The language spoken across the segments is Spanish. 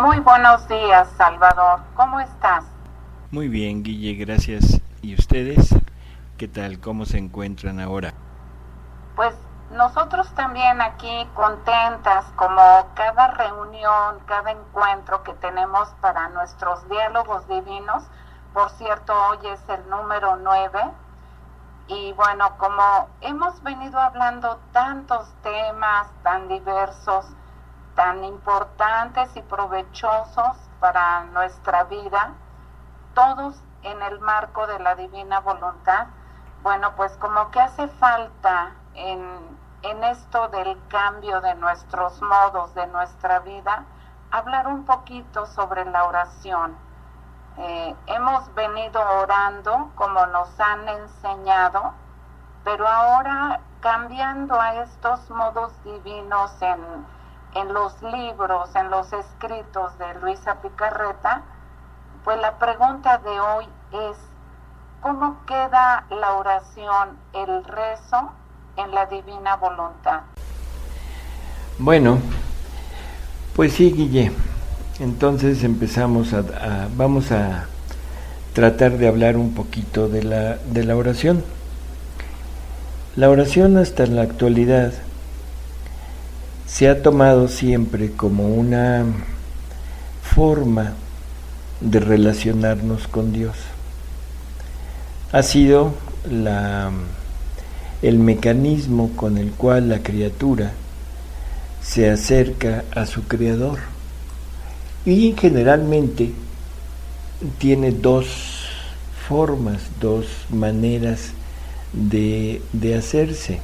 Muy buenos días, Salvador. ¿Cómo estás? Muy bien, Guille, gracias. ¿Y ustedes? ¿Qué tal? ¿Cómo se encuentran ahora? Pues nosotros también aquí contentas, como cada reunión, cada encuentro que tenemos para nuestros diálogos divinos. Por cierto, hoy es el número 9. Y bueno, como hemos venido hablando tantos temas tan diversos, tan importantes y provechosos para nuestra vida, todos en el marco de la divina voluntad, bueno, pues como que hace falta en esto del cambio de nuestros modos, de nuestra vida, hablar un poquito sobre la oración. Hemos venido orando como nos han enseñado, pero ahora cambiando a estos modos divinos en los libros, en los escritos de Luisa Picarreta, pues la pregunta de hoy es: ¿cómo queda la oración, el rezo en la divina voluntad? Bueno, pues sí, Guille. Entonces vamos a tratar de hablar un poquito de la oración. La oración hasta la actualidad se ha tomado siempre como una forma de relacionarnos con Dios. Ha sido el mecanismo con el cual la criatura se acerca a su Creador, y generalmente tiene dos formas, dos maneras de hacerse.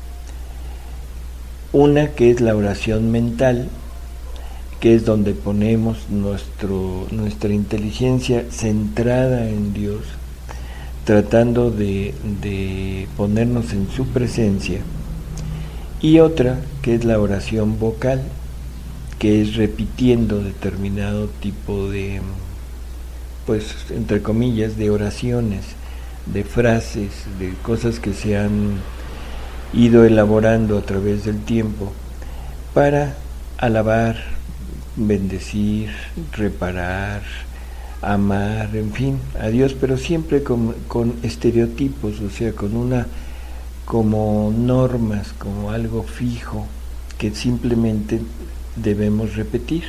Una que es la oración mental, que es donde ponemos nuestra inteligencia centrada en Dios, tratando de ponernos en su presencia. Y otra que es la oración vocal, que es repitiendo determinado tipo de, pues entre comillas, de oraciones, de frases, de cosas que se han ido elaborando a través del tiempo para alabar, bendecir, reparar, amar, en fin, a Dios, pero siempre con estereotipos, o sea, como normas, como algo fijo que simplemente debemos repetir.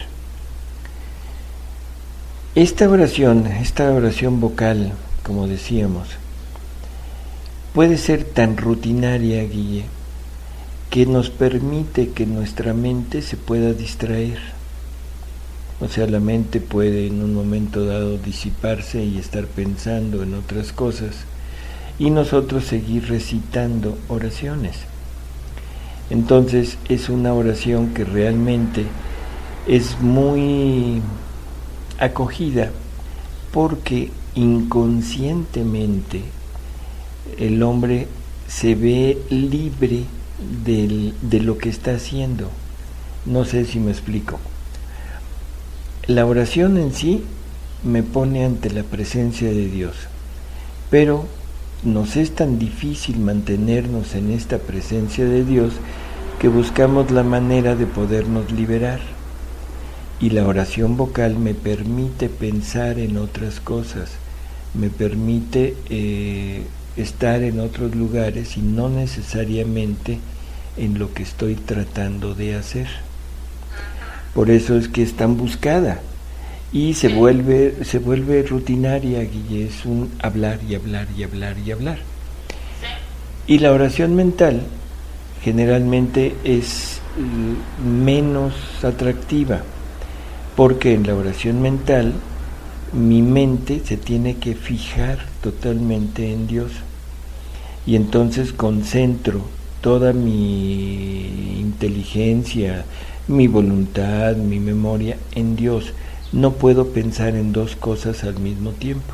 Esta oración vocal, como decíamos, puede ser tan rutinaria, Guille, que nos permite que nuestra mente se pueda distraer. O sea, la mente puede en un momento dado disiparse y estar pensando en otras cosas, y nosotros seguir recitando oraciones. Entonces es una oración que realmente es muy acogida, porque inconscientemente el hombre se ve libre de lo que está haciendo. No sé si me explico. La oración en sí me pone ante la presencia de Dios, pero nos es tan difícil mantenernos en esta presencia de Dios que buscamos la manera de podernos liberar. Y la oración vocal me permite pensar en otras cosas, me permite estar en otros lugares y no necesariamente en lo que estoy tratando de hacer. Por eso es que es tan buscada y se vuelve rutinaria, Guille, es un hablar y hablar y hablar y hablar. Y la oración mental generalmente es menos atractiva, porque en la oración mental mi mente se tiene que fijar totalmente en Dios, y entonces concentro toda mi inteligencia, mi voluntad, mi memoria en Dios. No puedo pensar en dos cosas al mismo tiempo.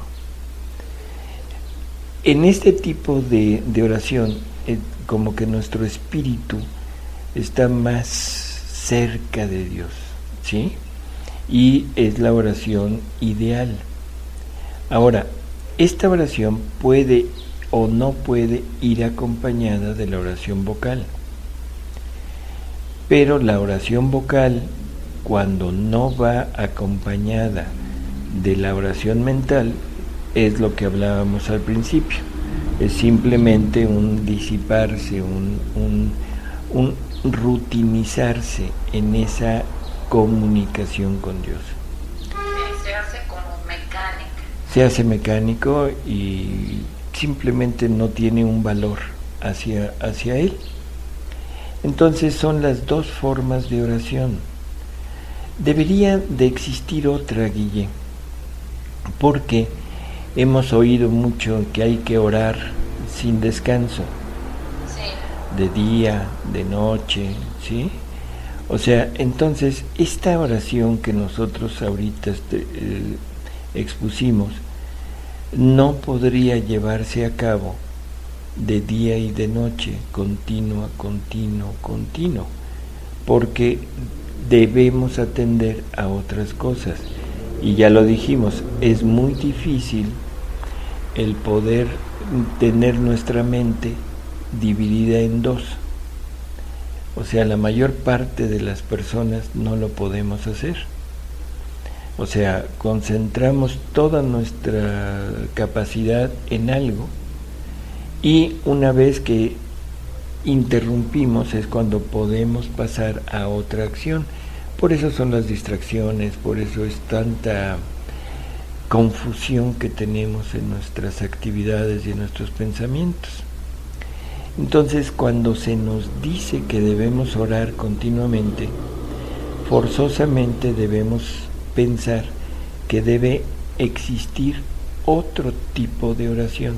En este tipo de oración, como que nuestro espíritu está más cerca de Dios, ¿sí? Y es la oración ideal. Ahora, esta oración puede o no puede ir acompañada de la oración vocal, pero la oración vocal cuando no va acompañada de la oración mental, es lo que hablábamos al principio. Es simplemente un disiparse, un rutinizarse en esa comunicación con Dios. Se hace como mecánica. Se hace mecánico y simplemente no tiene un valor hacia Él. Entonces son las dos formas de oración. Debería de existir otra, Guille, porque hemos oído mucho que hay que orar sin descanso, sí, de día, de noche, ¿sí? O sea, entonces esta oración que nosotros ahorita expusimos no podría llevarse a cabo de día y de noche, continuo, porque debemos atender a otras cosas. Y ya lo dijimos, es muy difícil el poder tener nuestra mente dividida en dos. O sea, la mayor parte de las personas no lo podemos hacer. O sea, concentramos toda nuestra capacidad en algo y una vez que interrumpimos es cuando podemos pasar a otra acción. Por eso son las distracciones, por eso es tanta confusión que tenemos en nuestras actividades y en nuestros pensamientos. Entonces, cuando se nos dice que debemos orar continuamente, forzosamente debemos pensar que debe existir otro tipo de oración.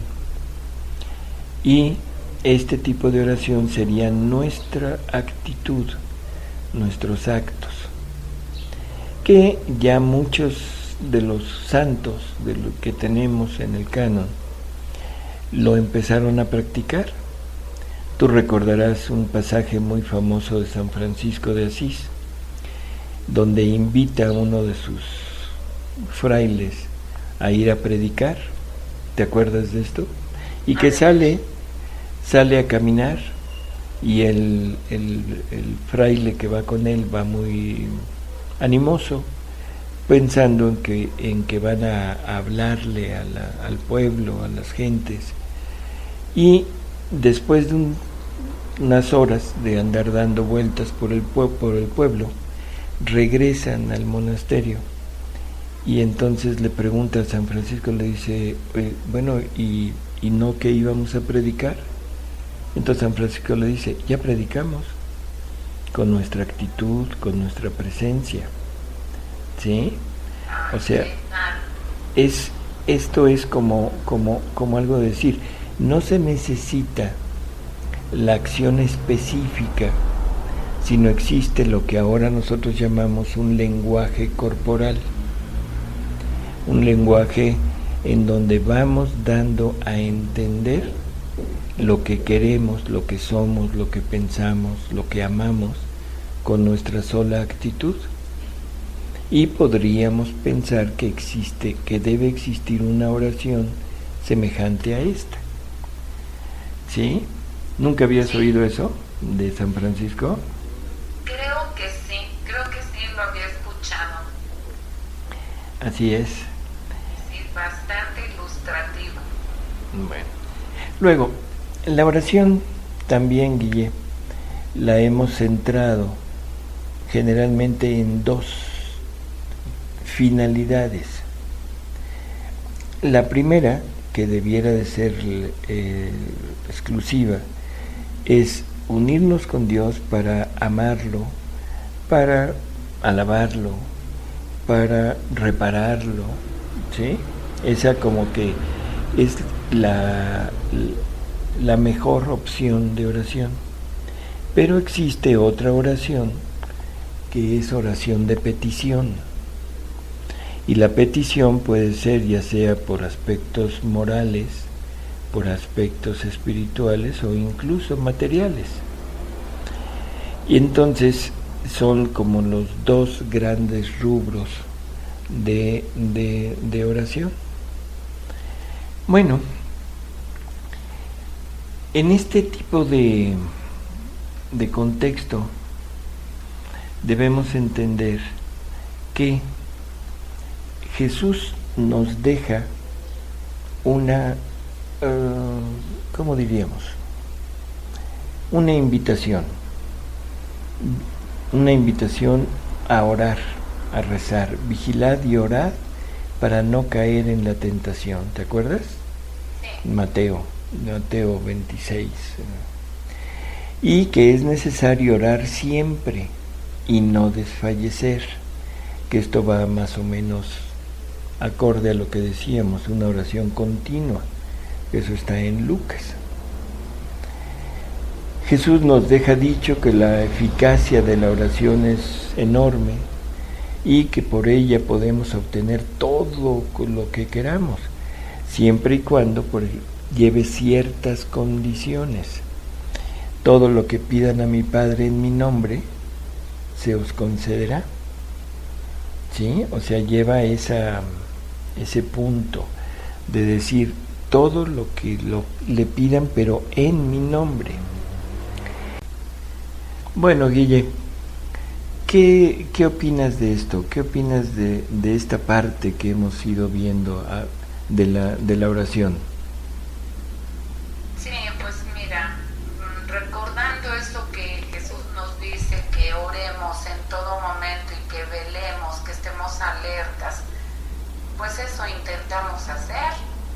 Y este tipo de oración sería nuestra actitud, nuestros actos, que ya muchos de los santos de lo que tenemos en el canon lo empezaron a practicar. Tú recordarás un pasaje muy famoso de San Francisco de Asís, donde invita a uno de sus frailes a ir a predicar. ¿Te acuerdas de esto? Y que sale a caminar y el fraile que va con él va muy animoso, pensando en que van a hablarle al pueblo, a las gentes. Y después de unas horas de andar dando vueltas por el pueblo, regresan al monasterio y entonces le pregunta a San Francisco, le dice, bueno, ¿y no que íbamos a predicar? Entonces San Francisco le dice, ya predicamos, con nuestra actitud, con nuestra presencia, ¿sí? O sea, esto es como algo de decir, no se necesita la acción específica, sino existe lo que ahora nosotros llamamos un lenguaje corporal, un lenguaje en donde vamos dando a entender lo que queremos, lo que somos, lo que pensamos, lo que amamos con nuestra sola actitud. Y podríamos pensar que debe existir una oración semejante a esta. ¿Sí? ¿Nunca habías oído eso de San Francisco? Creo que sí lo había escuchado. Así es. Sí, bastante ilustrativo. Bueno, luego, la oración también, Guille, la hemos centrado generalmente en dos finalidades. La primera, que debiera de ser exclusiva, es unirnos con Dios para amarlo, para alabarlo, para repararlo, ¿sí? Esa como que es la mejor opción de oración. Pero existe otra oración que es oración de petición. Y la petición puede ser ya sea por aspectos morales, por aspectos espirituales o incluso materiales. Y entonces son como los dos grandes rubros de oración. Bueno, en este tipo de contexto debemos entender que Jesús nos deja una, ¿cómo diríamos? Una invitación a orar, a rezar, vigilad y orad para no caer en la tentación. ¿Te acuerdas? Sí. Mateo 26. Y que es necesario orar siempre y no desfallecer, que esto va más o menos acorde a lo que decíamos, una oración continua. Eso está en Lucas. Jesús nos deja dicho que la eficacia de la oración es enorme y que por ella podemos obtener todo lo que queramos, siempre y cuando lleve ciertas condiciones. Todo lo que pidan a mi Padre en mi nombre, se os concederá. ¿Sí? O sea, lleva ese punto de decir todo lo que le pidan, pero en mi nombre. Bueno, Guille, ¿qué opinas de esto? ¿Qué opinas de esta parte que hemos ido viendo de la oración? Sí, pues mira, recordando esto que Jesús nos dice, que oremos en todo momento y que velemos, que estemos alertas, pues eso intentamos hacer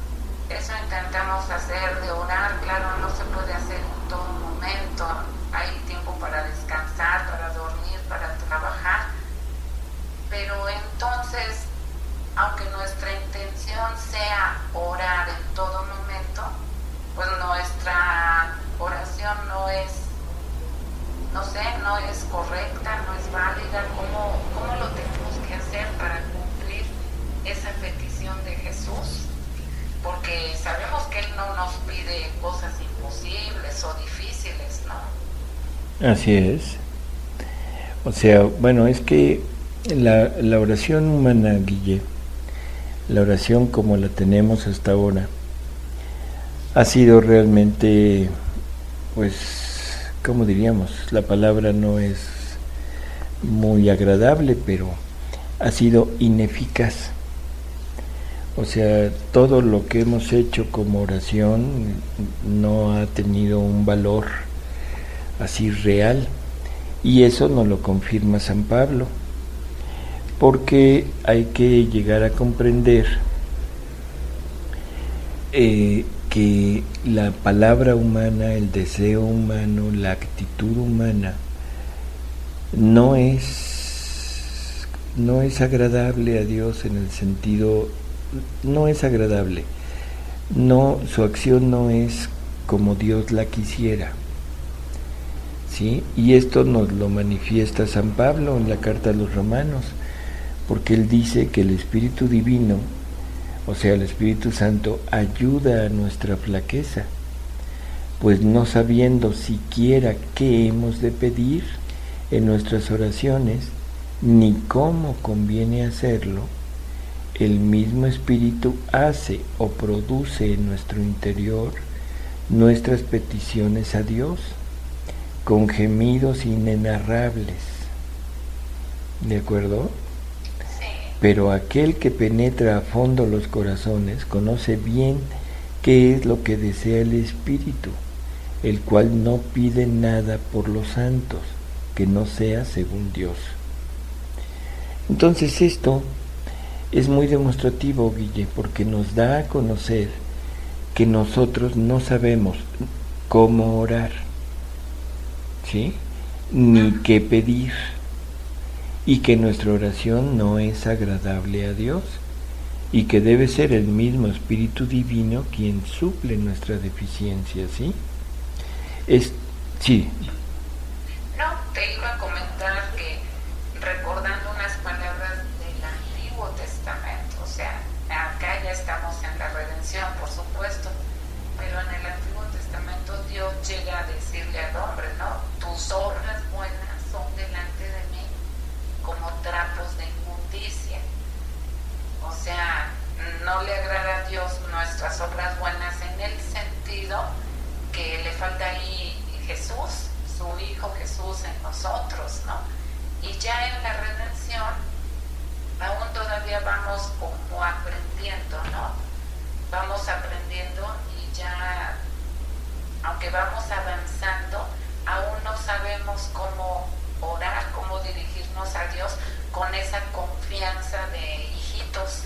de orar. Claro, no se puede hacer en todo momento, hay tiempo para descansar, para dormir, para trabajar, pero entonces, aunque nuestra intención sea orar en todo momento, pues nuestra oración no es correcta, no es válida. ¿Cómo lo tenemos que hacer para cumplir esa petición de Jesús? Porque sabemos que Él no nos pide cosas imposibles o difíciles, ¿no? Así es. O sea, bueno, es que la oración humana, Guille, la oración como la tenemos hasta ahora, ha sido realmente, pues, ¿cómo diríamos? La palabra no es muy agradable, pero ha sido ineficaz. O sea, todo lo que hemos hecho como oración no ha tenido un valor así real, y eso nos lo confirma San Pablo, porque hay que llegar a comprender que la palabra humana, el deseo humano, la actitud humana no es agradable a Dios, en el sentido, no es agradable, no, su acción no es como Dios la quisiera, ¿sí? Y esto nos lo manifiesta San Pablo en la carta a los Romanos, porque él dice que el Espíritu Divino, o sea, el Espíritu Santo, ayuda a nuestra flaqueza, pues no sabiendo siquiera qué hemos de pedir en nuestras oraciones, ni cómo conviene hacerlo, el mismo Espíritu hace o produce en nuestro interior nuestras peticiones a Dios, con gemidos inenarrables. ¿De acuerdo? Pero aquel que penetra a fondo los corazones conoce bien qué es lo que desea el Espíritu, el cual no pide nada por los santos que no sea según Dios. Entonces esto es muy demostrativo, Guille, porque nos da a conocer que nosotros no sabemos cómo orar, ¿sí? Ni qué pedir, y que nuestra oración no es agradable a Dios, y que debe ser el mismo Espíritu Divino quien suple nuestra deficiencia, ¿sí? Sí. No, te iba a comentar que, recordando unas palabras del Antiguo Testamento, o sea, acá ya estamos en la redención, por supuesto, pero en el Antiguo Testamento Dios llega a decirle al hombre, ¿no? Tus obras buenas son delante de mí como trapos de inmundicia. O sea, no le agrada a Dios nuestras obras buenas en el sentido que le falta ahí Jesús, su Hijo Jesús en nosotros, ¿no? Y ya en la redención, aún todavía vamos como aprendiendo, ¿no? Vamos aprendiendo y ya, aunque vamos avanzando, aún no sabemos cómo orar, cómo dirigirnos a Dios con esa confianza de hijitos.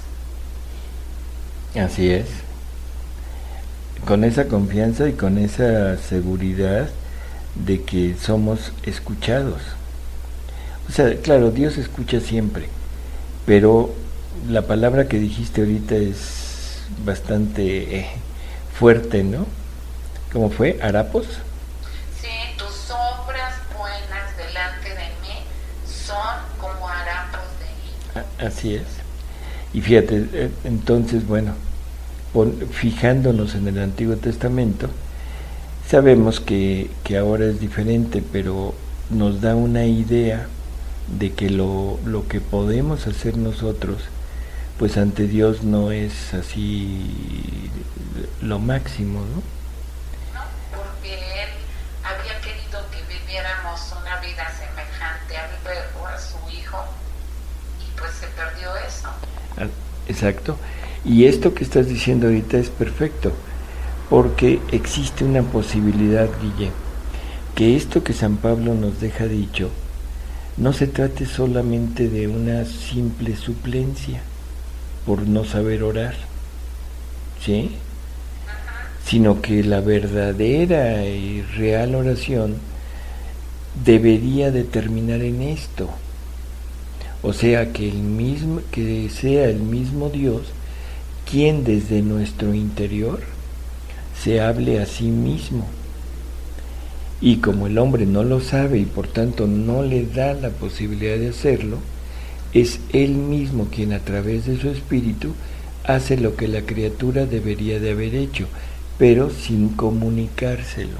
Así es. Con esa confianza y con esa seguridad de que somos escuchados. O sea, claro, Dios escucha siempre, pero la palabra que dijiste ahorita es bastante fuerte, ¿no? ¿Cómo fue? ¿Harapos? Sí, tus obras buenas delante de mí son como harapos de mí. Así es. Y fíjate, entonces, bueno, fijándonos en el Antiguo Testamento, sabemos que ahora es diferente, pero nos da una idea de que lo que podemos hacer nosotros, pues ante Dios no es así lo máximo, ¿no? No, porque Él había querido que viviéramos una vida semejante al Verbo, a su Hijo, y pues se perdió eso. Exacto. Y esto que estás diciendo ahorita es perfecto, porque existe una posibilidad, Guille, que esto que San Pablo nos deja dicho no se trate solamente de una simple suplencia por no saber orar, ¿sí? Sino que la verdadera y real oración debería de terminar en esto. O sea, que sea el mismo Dios quien desde nuestro interior se hable a sí mismo. Y como el hombre no lo sabe y por tanto no le da la posibilidad de hacerlo, es él mismo quien a través de su espíritu hace lo que la criatura debería de haber hecho, pero sin comunicárselo.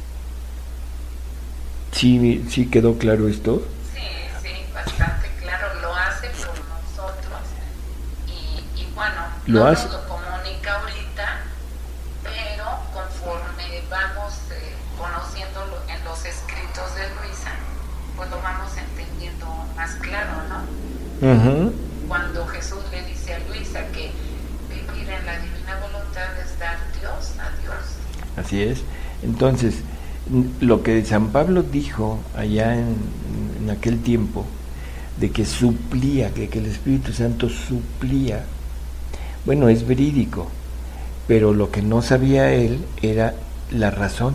¿Sí quedó claro esto? Sí, bastante claro, lo hace por nosotros y bueno, lo no hace. Nos lo comunica ahorita, pero conforme vamos conociéndolo en los escritos de Luisa, pues lo vamos entendiendo más claro, ¿no? Uh-huh. Cuando Jesús le dice a Luisa que vivir en la divina voluntad es dar Dios a Dios. Así es. Entonces, lo que San Pablo dijo allá en aquel tiempo, de que suplía, que el Espíritu Santo suplía, bueno, es verídico, pero lo que no sabía él era la razón.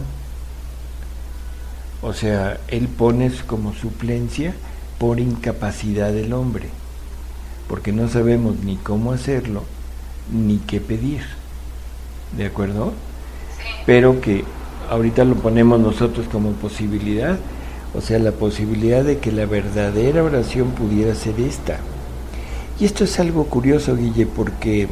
O sea, él pone como suplencia por incapacidad del hombre, porque no sabemos ni cómo hacerlo, ni qué pedir, ¿de acuerdo? Sí. Pero que ahorita lo ponemos nosotros como posibilidad, o sea, la posibilidad de que la verdadera oración pudiera ser esta. Y esto es algo curioso, Guille, porque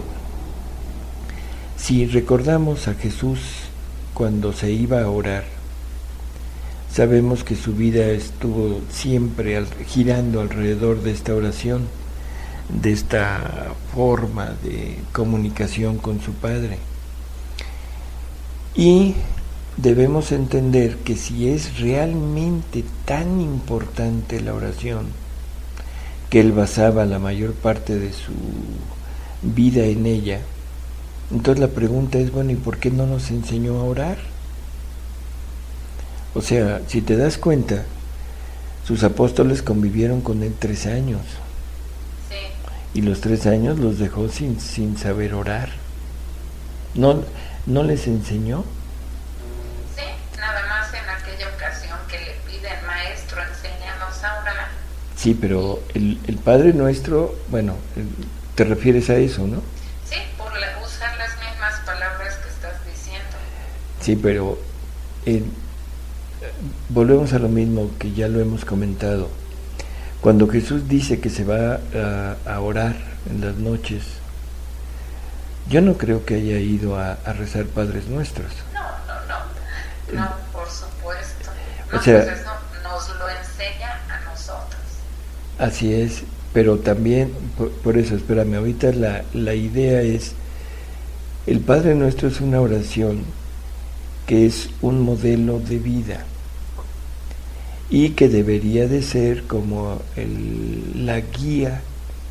si recordamos a Jesús cuando se iba a orar, sabemos que su vida estuvo siempre girando alrededor de esta oración, de esta forma de comunicación con su Padre. Y debemos entender que si es realmente tan importante la oración, que él basaba la mayor parte de su vida en ella, entonces la pregunta es, bueno, ¿y por qué no nos enseñó a orar? O sea, si te das cuenta, sus apóstoles convivieron con él 3 años. Sí. Y los 3 años los dejó sin saber orar. ¿No les enseñó? Sí, nada más en aquella ocasión que le piden, maestro, enséñanos a orar. Sí, pero el Padre Nuestro, bueno, te refieres a eso, ¿no? Sí, por usar las mismas palabras que estás diciendo. Sí, pero volvemos a lo mismo que ya lo hemos comentado. Cuando Jesús dice que se va a orar en las noches, yo no creo que haya ido a rezar Padres Nuestros. No, por supuesto. O sea, pues eso nos lo enseña a nosotros. Así es, pero también, por eso, espérame, ahorita la idea es, el Padre Nuestro es una oración que es un modelo de vida. y que debería de ser como la guía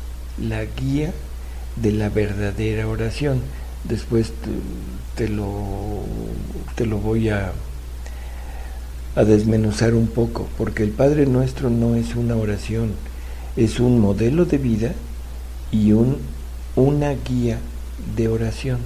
de la verdadera oración. Después te lo voy a desmenuzar un poco, porque el Padre Nuestro no es una oración, es un modelo de vida y una guía de oración.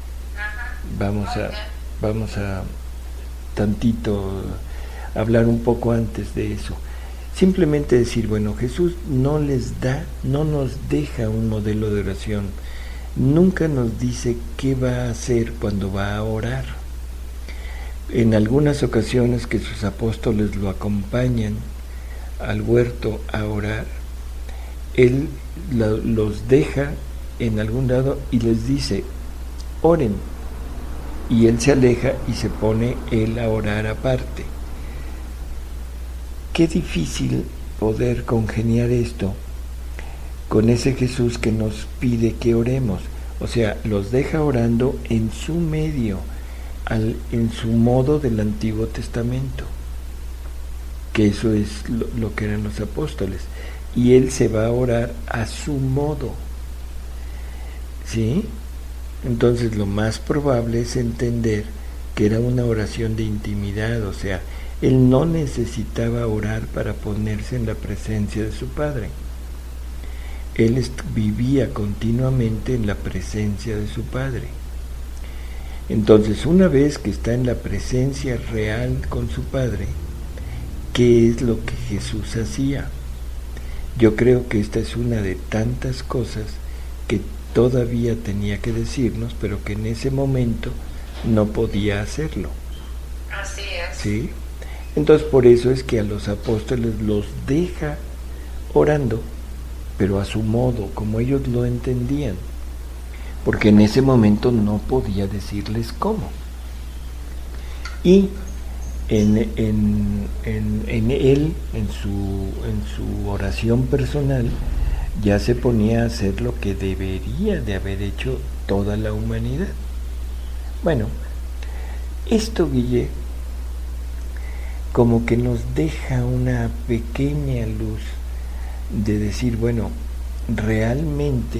Vamos a tantito hablar un poco antes de eso. Simplemente decir, bueno, Jesús no nos deja un modelo de oración. Nunca nos dice qué va a hacer cuando va a orar. En algunas ocasiones que sus apóstoles lo acompañan al huerto a orar, Él los deja en algún lado y les dice, oren. Y Él se aleja y se pone Él a orar aparte. Qué difícil poder congeniar esto con ese Jesús que nos pide que oremos. O sea, los deja orando en su medio, en su modo del Antiguo Testamento, que eso es lo que eran los apóstoles. Y Él se va a orar a su modo. ¿Sí? Entonces lo más probable es entender que era una oración de intimidad, o sea, Él no necesitaba orar para ponerse en la presencia de su Padre. Él vivía continuamente en la presencia de su Padre. Entonces, una vez que está en la presencia real con su Padre, ¿qué es lo que Jesús hacía? Yo creo que esta es una de tantas cosas que todavía tenía que decirnos, pero que en ese momento no podía hacerlo. Así es. ¿Sí? Entonces, por eso es que a los apóstoles los deja orando, pero a su modo, como ellos lo entendían, porque en ese momento no podía decirles cómo. Y en él, en su oración personal, ya se ponía a hacer lo que debería de haber hecho toda la humanidad. Bueno, esto, Guille, como que nos deja una pequeña luz de decir, bueno, realmente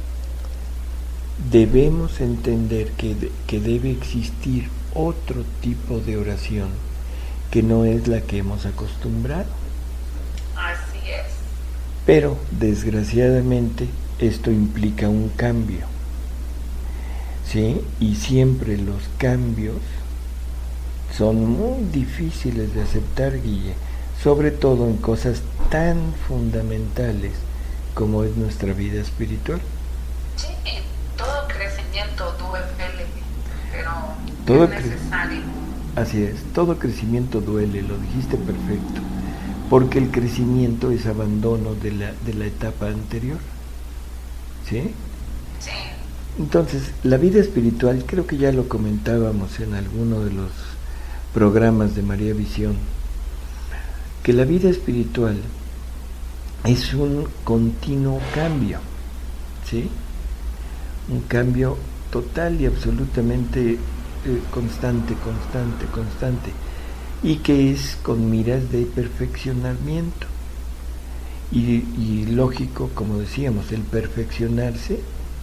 debemos entender que debe existir otro tipo de oración que no es la que hemos acostumbrado. Así es. Pero, desgraciadamente, esto implica un cambio, ¿sí? Y siempre los cambios son muy difíciles de aceptar, Guille, sobre todo en cosas tan fundamentales como es nuestra vida espiritual. Sí, todo crecimiento duele, pero todo es necesario. Así es, todo crecimiento duele, lo dijiste perfecto, porque el crecimiento es abandono de la etapa anterior, ¿sí? Sí. Entonces, la vida espiritual, creo que ya lo comentábamos en alguno de los programas de María Visión, que la vida espiritual es un continuo cambio, ¿sí? Un cambio total y absolutamente constante, y que es con miras de perfeccionamiento. Y lógico, como decíamos, el perfeccionarse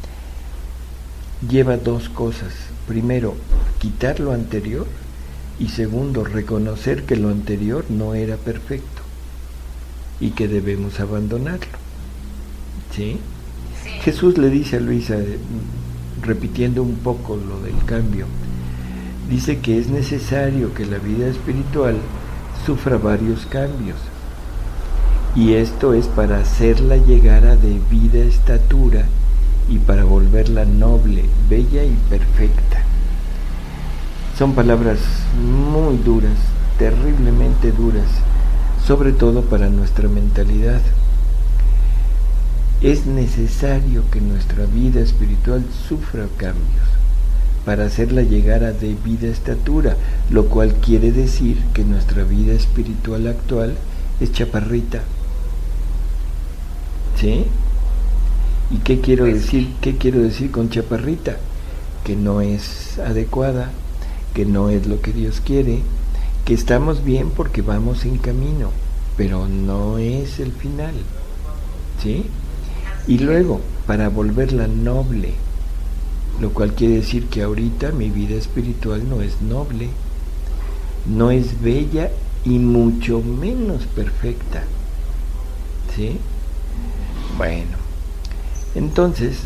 lleva dos cosas. Primero, quitar lo anterior, y segundo, reconocer que lo anterior no era perfecto y que debemos abandonarlo. ¿Sí? Sí. Jesús le dice a Luisa, repitiendo un poco lo del cambio, dice que es necesario que la vida espiritual sufra varios cambios, y esto es para hacerla llegar a debida estatura y para volverla noble, bella y perfecta. Son palabras muy duras, terriblemente duras, sobre todo para nuestra mentalidad. Es necesario que nuestra vida espiritual sufra cambios para hacerla llegar a debida estatura, lo cual quiere decir que nuestra vida espiritual actual es chaparrita. ¿Sí? ¿Y qué quiero decir? ¿Qué quiero decir con chaparrita? Que no es adecuada, que no es lo que Dios quiere, que estamos bien porque vamos en camino, pero no es el final, ¿sí? Y luego, para volverla noble, lo cual quiere decir que ahorita mi vida espiritual no es noble, no es bella y mucho menos perfecta, ¿sí? Bueno, entonces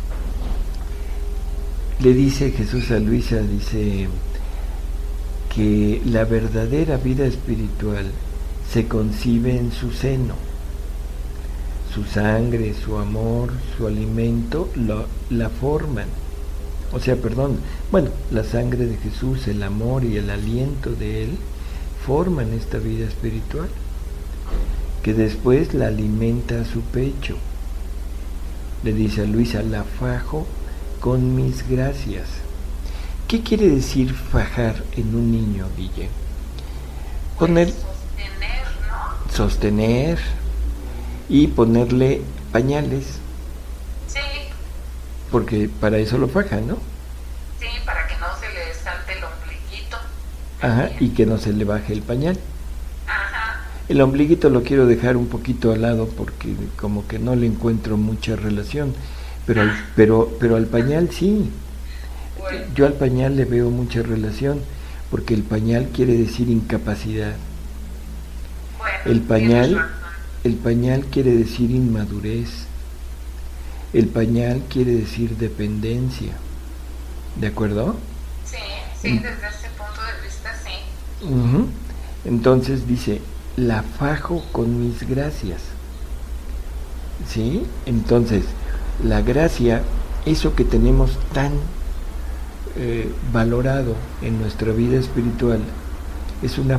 le dice Jesús a Luisa, dice que la verdadera vida espiritual se concibe en su seno. Su sangre, su amor, su alimento la forman. O sea, la sangre de Jesús, el amor y el aliento de Él forman esta vida espiritual, que después la alimenta a su pecho. Le dice a Luisa, la fajo con mis gracias. ¿Qué quiere decir fajar en un niño, Guille? Poner, sostener, ¿no? Sostener y ponerle pañales. Sí. Porque para eso lo faja, ¿no? Sí, para que no se le salte el ombliguito. Ajá, y que no se le baje el pañal. Ajá. El ombliguito lo quiero dejar un poquito al lado porque como que no le encuentro mucha relación, pero al pañal sí. Bueno. Yo al pañal le veo mucha relación porque el pañal quiere decir incapacidad. Bueno, El pañal quiere decir inmadurez. El pañal quiere decir dependencia. ¿De acuerdo? Sí, sí, desde ese punto de vista sí. Uh-huh. Entonces dice, la fajo con mis gracias. ¿Sí? Entonces, la gracia, eso que tenemos tan valorado en nuestra vida espiritual, es una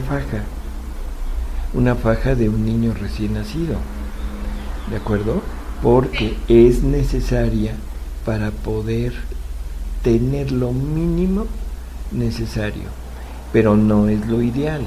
faja de un niño recién nacido, ¿de acuerdo? Porque es necesaria para poder tener lo mínimo necesario, pero no es lo ideal.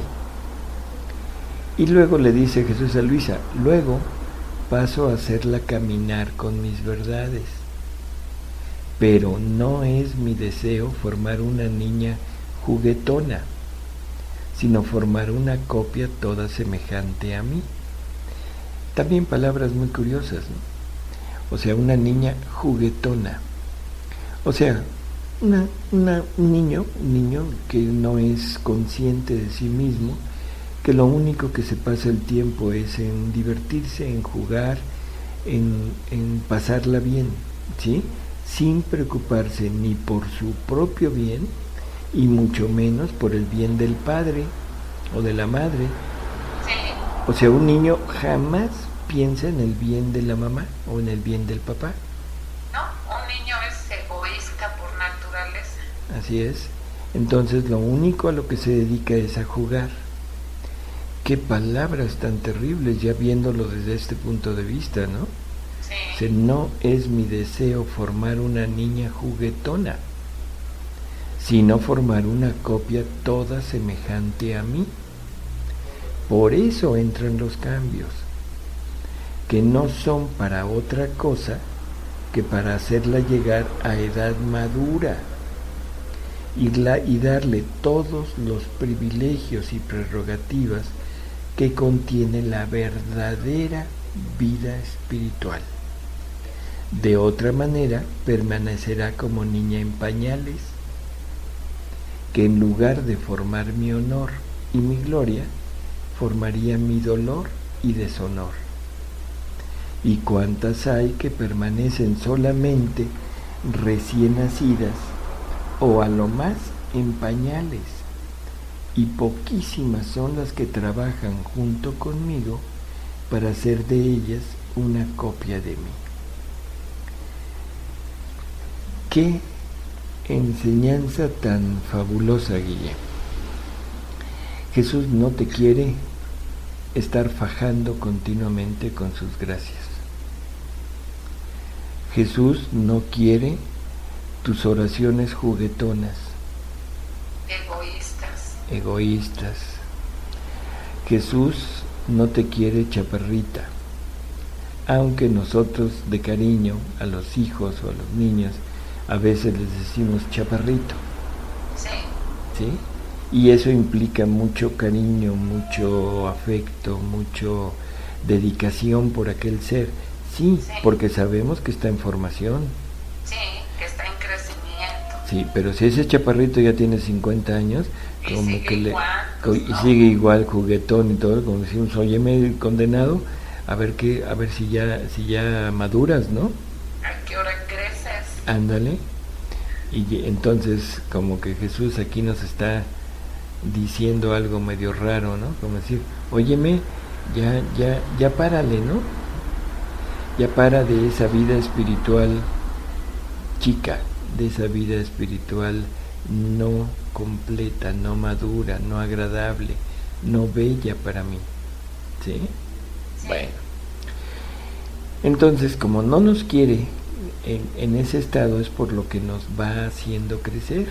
Y luego le dice Jesús a Luisa, luego paso a hacerla caminar con mis verdades. Pero no es mi deseo formar una niña juguetona, sino formar una copia toda semejante a mí. También palabras muy curiosas, ¿no? O sea, una niña juguetona. O sea, un niño que no es consciente de sí mismo, que lo único que se pasa el tiempo es en divertirse, en jugar, en pasarla bien, ¿sí? Sin preocuparse ni por su propio bien y mucho menos por el bien del padre o de la madre. Sí. O sea, un niño jamás piensa en el bien de la mamá o en el bien del papá. No, un niño es egoísta por naturaleza. Así es. Entonces lo único a lo que se dedica es a jugar. Qué palabras tan terribles, ya viéndolo desde este punto de vista, ¿no? Sí. No es mi deseo formar una niña juguetona, sino formar una copia toda semejante a mí. Por eso entran los cambios, que no son para otra cosa que para hacerla llegar a edad madura y darle todos los privilegios y prerrogativas que contiene la verdadera vida espiritual. De otra manera, permanecerá como niña en pañales, que en lugar de formar mi honor y mi gloria, formaría mi dolor y deshonor. ¿Y cuántas hay que permanecen solamente recién nacidas o a lo más en pañales? Y poquísimas son las que trabajan junto conmigo para hacer de ellas una copia de mí. Qué enseñanza tan fabulosa, Guille. Jesús no te quiere estar fajando continuamente con sus gracias. Jesús no quiere tus oraciones juguetonas, egoístas. Jesús no te quiere chaparrita, aunque nosotros de cariño a los hijos o a los niños a veces les decimos chaparrito. Sí. ¿Sí? Y eso implica mucho cariño, mucho afecto, mucho dedicación por aquel ser. Sí, Sí. porque sabemos que está en formación. Sí, que está en crecimiento. Sí, pero si ese chaparrito ya tiene 50 años, Y como sigue que igual, y pues, ¿no? sigue igual, juguetón y todo, como decimos, óyeme, condenado, a ver si ya maduras, ¿no? ¿A qué hora creces? Ándale. Y entonces como que Jesús aquí nos está diciendo algo medio raro, ¿no? Como decir, óyeme, ya párale, ¿no? Ya para de esa vida espiritual chica, de esa vida espiritual no completa, no madura, no agradable, no bella para mí. ¿Sí? Sí. Bueno. Entonces, como no nos quiere en ese estado, es por lo que nos va haciendo crecer.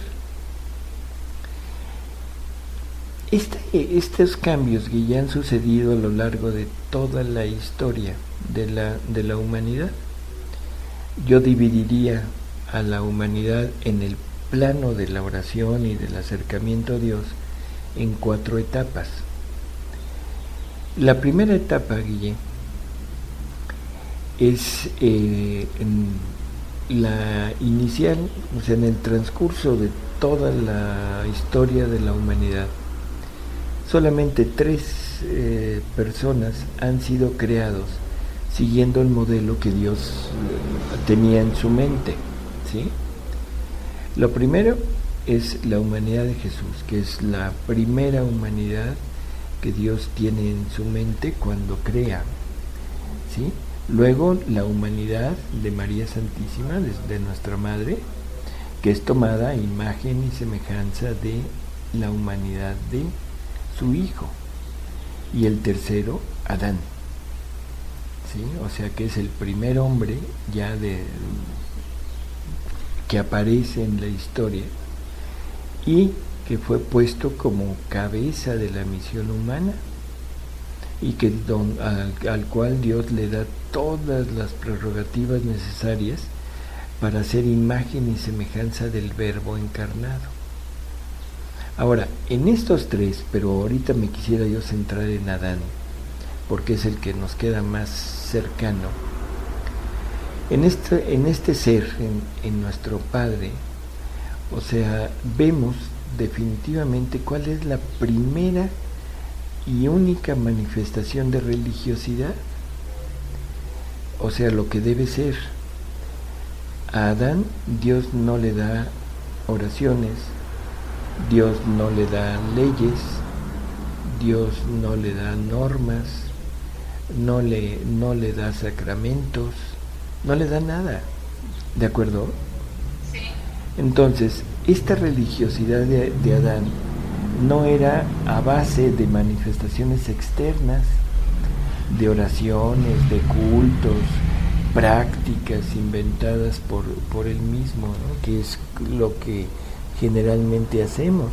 Estos cambios que ya han sucedido a lo largo de toda la historia de la humanidad, yo dividiría a la humanidad en el plano de la oración y del acercamiento a Dios en 4 etapas. La primera etapa, Guille, es la inicial, o sea, en el transcurso de toda la historia de la humanidad. Solamente 3 personas han sido creados siguiendo el modelo que Dios tenía en su mente, ¿sí? Lo primero es la humanidad de Jesús, que es la primera humanidad que Dios tiene en su mente cuando crea, ¿sí? Luego la humanidad de María Santísima, de nuestra Madre, que es tomada a imagen y semejanza de la humanidad de su Hijo. Y el tercero, Adán, ¿sí? O sea que es el primer hombre ya que aparece en la historia y que fue puesto como cabeza de la misión humana y que al cual Dios le da todas las prerrogativas necesarias para ser imagen y semejanza del Verbo encarnado. Ahora, en estos 3, pero ahorita me quisiera yo centrar en Adán, porque es el que nos queda más cercano. En este ser, en nuestro Padre, o sea, vemos definitivamente cuál es la primera y única manifestación de religiosidad, o sea, lo que debe ser. A Adán Dios no le da oraciones, Dios no le da leyes, Dios no le da normas, no le da sacramentos, no le da nada, ¿de acuerdo? Sí. Entonces, esta religiosidad de Adán no era a base de manifestaciones externas, de oraciones, de cultos, prácticas inventadas por él mismo, ¿no? Que es lo que generalmente hacemos.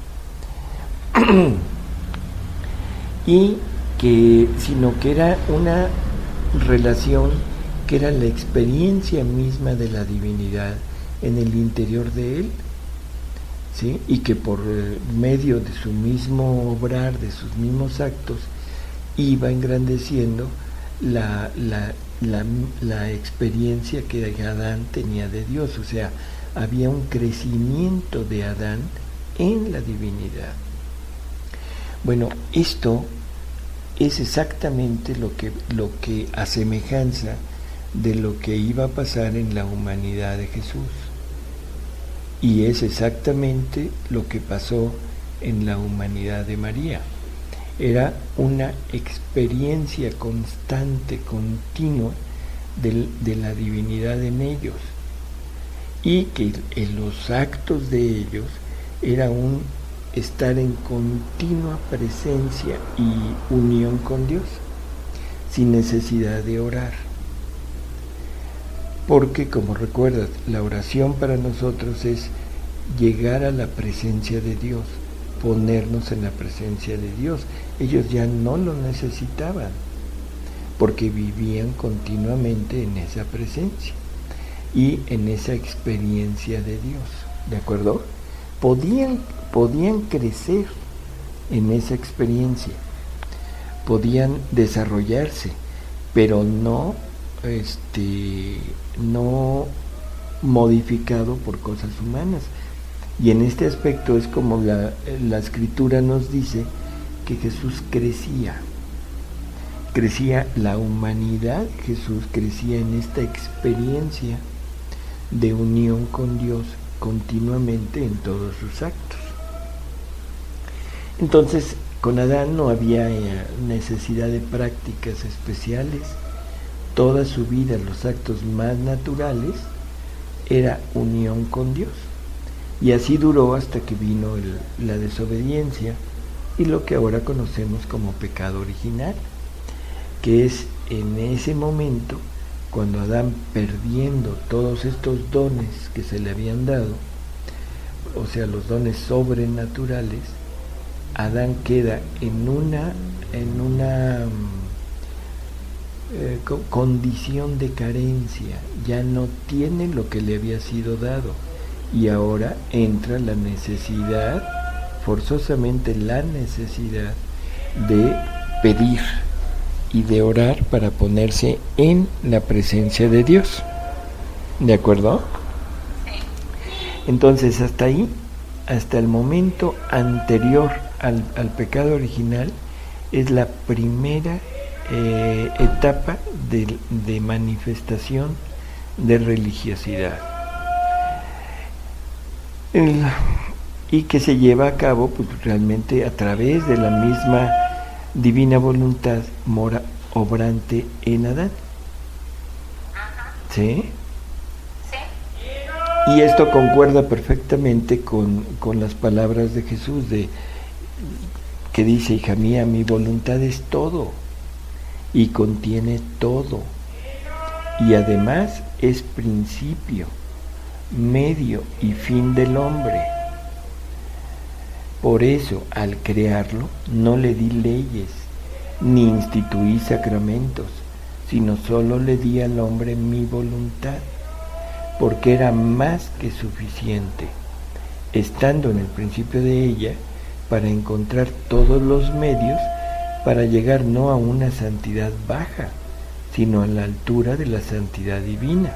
Sino que era una relación que era la experiencia misma de la divinidad en el interior de él, ¿sí? Y que por medio de su mismo obrar, de sus mismos actos, iba engrandeciendo la experiencia que Adán tenía de Dios. O sea, había un crecimiento de Adán en la divinidad. Bueno, esto es exactamente lo que a semejanza de lo que iba a pasar en la humanidad de Jesús. Y es exactamente lo que pasó en la humanidad de María. Era una experiencia constante, continua de la divinidad en ellos. Y que en los actos de ellos era un estar en continua presencia y unión con Dios, sin necesidad de orar. Porque, como recuerdas, la oración para nosotros es llegar a la presencia de Dios, ponernos en la presencia de Dios. Ellos ya no lo necesitaban, porque vivían continuamente en esa presencia y en esa experiencia de Dios, ¿de acuerdo? podían crecer en esa experiencia, podían desarrollarse, pero no modificado por cosas humanas. Y en este aspecto es como la escritura nos dice que Jesús crecía la humanidad, Jesús crecía en esta experiencia de unión con Dios continuamente en todos sus actos. Entonces, con Adán no había necesidad de prácticas especiales. Toda su vida, los actos más naturales, era unión con Dios. Y así duró hasta que vino la desobediencia y lo que ahora conocemos como pecado original, que es en ese momento cuando Adán, perdiendo todos estos dones que se le habían dado, o sea, los dones sobrenaturales, Adán queda en una condición de carencia, ya no tiene lo que le había sido dado, y ahora entra la necesidad, forzosamente la necesidad de pedir y de orar para ponerse en la presencia de Dios. ¿De acuerdo? Entonces, hasta ahí, hasta el momento anterior al pecado original, es la primera etapa de manifestación de religiosidad. Y que se lleva a cabo pues, realmente a través de la misma divina voluntad mora obrante en Adán. ¿Sí? Sí. Y esto concuerda perfectamente con las palabras de Jesús que dice: hija mía, mi voluntad es todo y contiene todo, y además es principio, medio y fin del hombre. Por eso, al crearlo, no le di leyes, ni instituí sacramentos, sino solo le di al hombre mi voluntad, porque era más que suficiente, estando en el principio de ella, para encontrar todos los medios para llegar no a una santidad baja, sino a la altura de la santidad divina.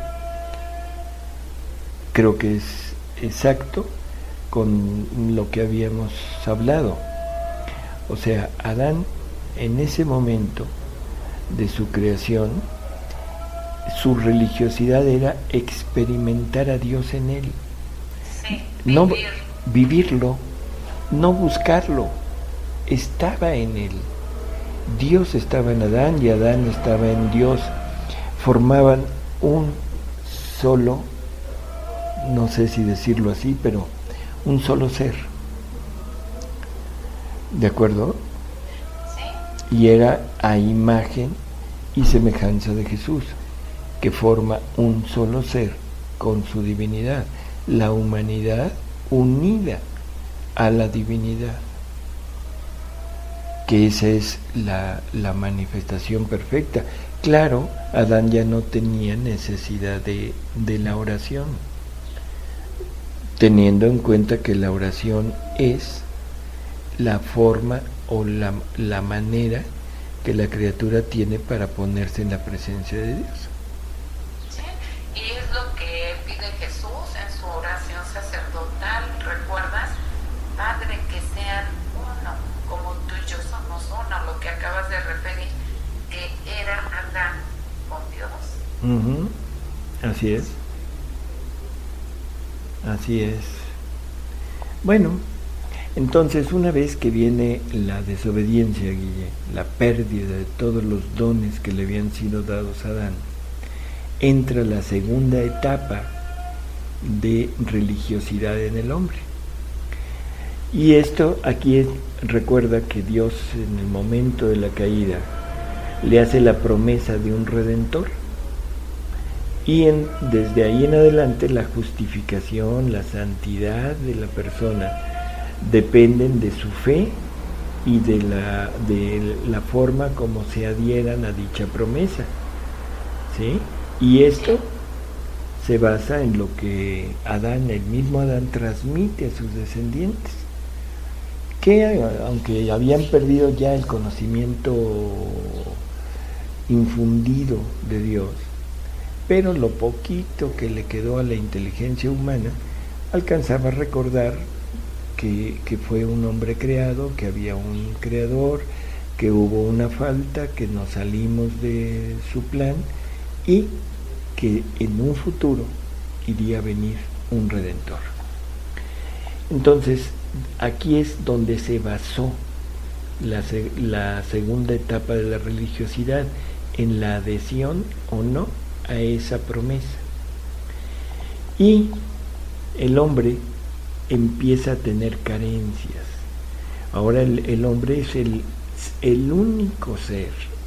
Creo que es exacto con lo que habíamos hablado. O sea, Adán, en ese momento de su creación, su religiosidad era experimentar a Dios en él. Sí, no vivirlo, no buscarlo, estaba en él. Dios estaba en Adán y Adán estaba en Dios. Formaban un solo, no sé si decirlo así, pero un solo ser. ¿De acuerdo? Sí. Y era a imagen y semejanza de Jesús, que forma un solo ser con su divinidad, la humanidad unida a la divinidad, que esa es la manifestación perfecta. Claro, Adán ya no tenía necesidad de la oración, teniendo en cuenta que la oración es la forma o la manera que la criatura tiene para ponerse en la presencia de Dios. Sí, y es lo que pide Jesús en su oración sacerdotal. ¿Recuerdas? Padre, que sean uno, como tú y yo somos uno, lo que acabas de referir, que era Adán con Dios. Así es. Así es. Bueno, entonces una vez que viene la desobediencia, Guille, la pérdida de todos los dones que le habían sido dados a Adán, entra la segunda etapa de religiosidad en el hombre. Y esto aquí recuerda que Dios, en el momento de la caída, le hace la promesa de un redentor. Y desde ahí en adelante la justificación, la santidad de la persona dependen de su fe y de la forma como se adhieran a dicha promesa. ¿Sí? Y esto se basa en lo que Adán, el mismo Adán, transmite a sus descendientes, que aunque habían perdido ya el conocimiento infundido de Dios, pero lo poquito que le quedó a la inteligencia humana alcanzaba a recordar que fue un hombre creado, que había un creador, que hubo una falta, que nos salimos de su plan y que en un futuro iría a venir un redentor. Entonces, aquí es donde se basó la segunda etapa de la religiosidad, en la adhesión o no a esa promesa. Y el hombre empieza a tener carencias. Ahora el hombre es el único ser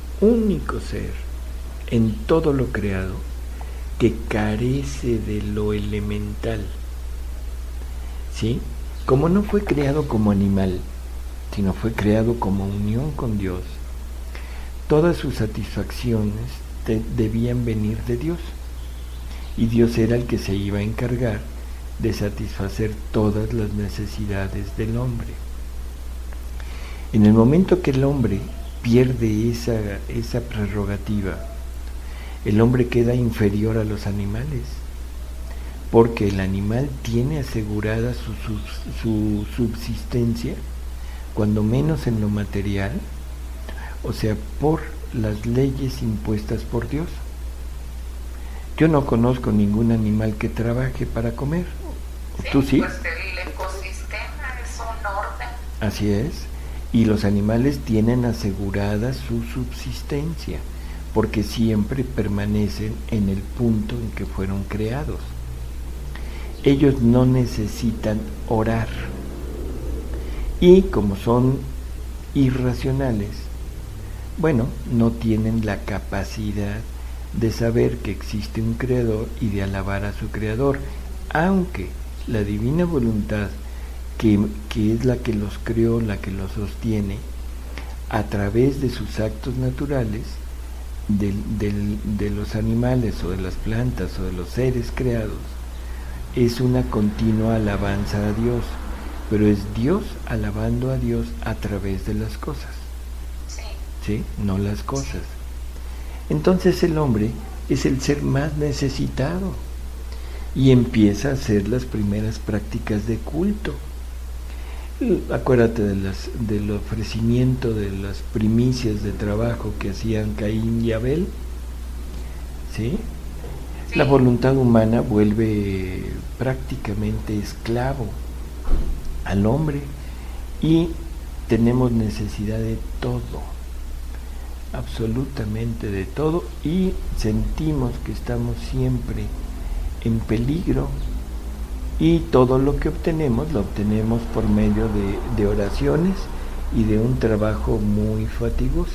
en todo lo creado que carece de lo elemental, ¿sí? Como no fue creado como animal, sino fue creado como unión con Dios, todas sus satisfacciones debían venir de Dios, y Dios era el que se iba a encargar de satisfacer todas las necesidades del hombre. En el momento que el hombre pierde esa prerrogativa, el hombre queda inferior a los animales, porque el animal tiene asegurada su subsistencia, cuando menos en lo material, o sea, por las leyes impuestas por Dios. Yo no conozco ningún animal que trabaje para comer. ¿Tú sí? Pues el ecosistema es un orden. Así es. Y los animales tienen asegurada su subsistencia, porque siempre permanecen en el punto en que fueron creados. Ellos no necesitan orar. Y como son irracionales, bueno, no tienen la capacidad de saber que existe un creador y de alabar a su creador, aunque la divina voluntad, que es la que los creó, la que los sostiene, a través de sus actos naturales, de los animales o de las plantas o de los seres creados, es una continua alabanza a Dios, pero es Dios alabando a Dios a través de las cosas, ¿sí? No las cosas. Entonces el hombre es el ser más necesitado y empieza a hacer las primeras prácticas de culto. Acuérdate del ofrecimiento de las primicias de trabajo que hacían Caín y Abel, ¿sí? La voluntad humana vuelve prácticamente esclavo al hombre y tenemos necesidad de todo, absolutamente de todo, y sentimos que estamos siempre en peligro, y todo lo que obtenemos lo obtenemos por medio de oraciones y de un trabajo muy fatigoso.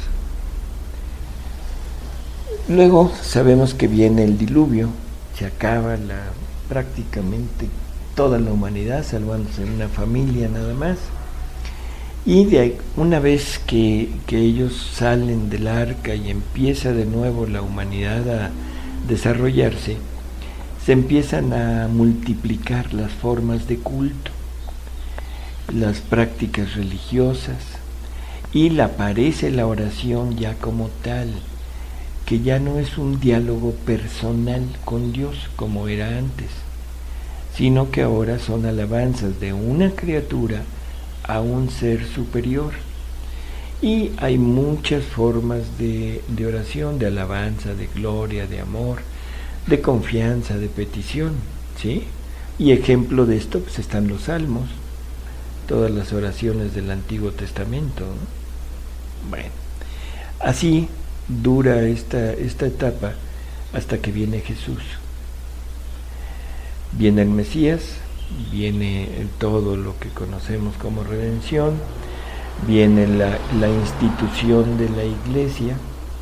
Luego sabemos que viene el diluvio, se acaba prácticamente toda la humanidad, salvándose una familia nada más. Y una vez que ellos salen del arca y empieza de nuevo la humanidad a desarrollarse, se empiezan a multiplicar las formas de culto, las prácticas religiosas, y aparece la oración ya como tal, que ya no es un diálogo personal con Dios como era antes, sino que ahora son alabanzas de una criatura a un ser superior. Y hay muchas formas de oración, de alabanza, de gloria, de amor, de confianza, de petición, ¿sí? Y ejemplo de esto pues están los salmos, todas las oraciones del Antiguo Testamento, ¿no? Bueno, así dura esta etapa hasta que viene Jesús. Viene el Mesías, viene todo lo que conocemos como redención, viene la institución de la iglesia,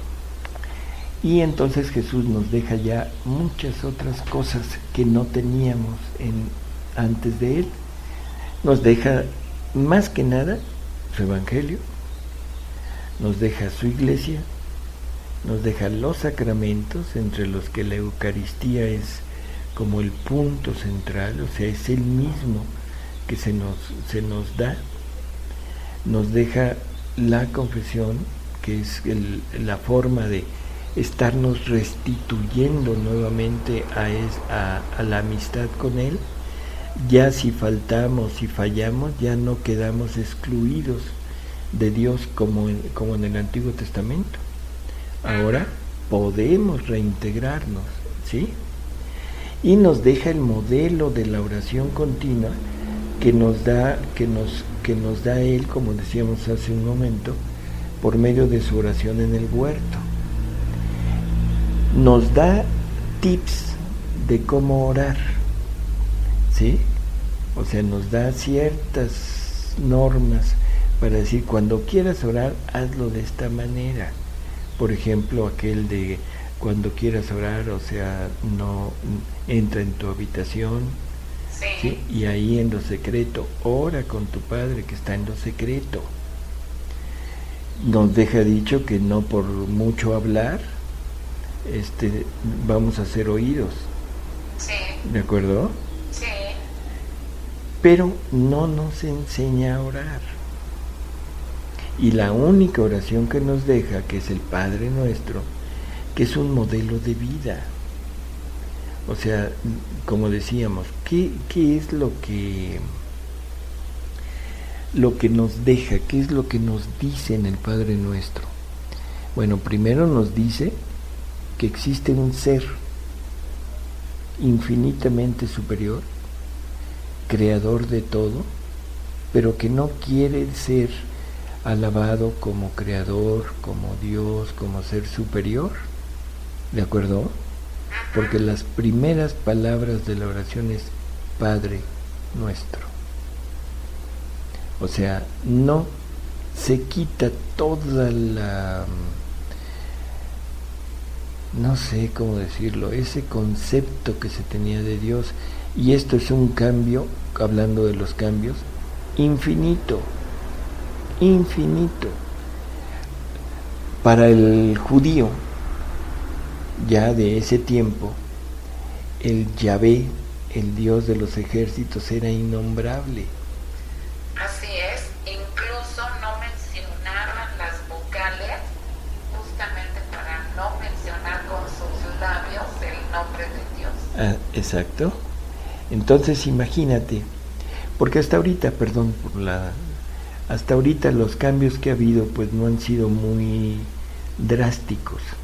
y entonces Jesús nos deja ya muchas otras cosas que no teníamos antes de Él. Nos deja más que nada su evangelio, nos deja su iglesia, nos deja los sacramentos, entre los que la Eucaristía es como el punto central, o sea, es el mismo que se nos da, nos deja la confesión, que es la forma de estarnos restituyendo nuevamente a la amistad con Él. Ya si faltamos, si fallamos, ya no quedamos excluidos de Dios como en el Antiguo Testamento. Ahora podemos reintegrarnos, ¿sí? Y nos deja el modelo de la oración continua que nos da Él, como decíamos hace un momento, por medio de su oración en el huerto. Nos da tips de cómo orar, ¿sí? O sea, nos da ciertas normas para decir, cuando quieras orar, hazlo de esta manera. Por ejemplo, aquel de cuando quieras orar, o sea, no entra en tu habitación, ¿sí? Y ahí en lo secreto, ora con tu Padre que está en lo secreto. Nos deja dicho que no por mucho hablar vamos a ser oídos. Sí. ¿De acuerdo? Sí. Pero no nos enseña a orar. Y la única oración que nos deja, que es el Padre Nuestro, que es un modelo de vida. O sea, como decíamos, ¿qué es lo que nos deja? ¿Qué es lo que nos dice en el Padre Nuestro? Bueno, primero nos dice que existe un ser infinitamente superior, creador de todo, pero que no quiere ser alabado como creador, como Dios, como ser superior, ¿de acuerdo? Porque las primeras palabras de la oración es Padre Nuestro. O sea, no se quita toda la, no sé cómo decirlo, ese concepto que se tenía de Dios. Y esto es un cambio, hablando de los cambios, infinito. Para el judío, ya de ese tiempo, el Yahvé, el Dios de los ejércitos, era innombrable. Así es, incluso no mencionaban las vocales, justamente para no mencionar con sus labios el nombre de Dios. Ah, exacto. Entonces imagínate, porque hasta ahorita, hasta ahorita los cambios que ha habido pues no han sido muy drásticos.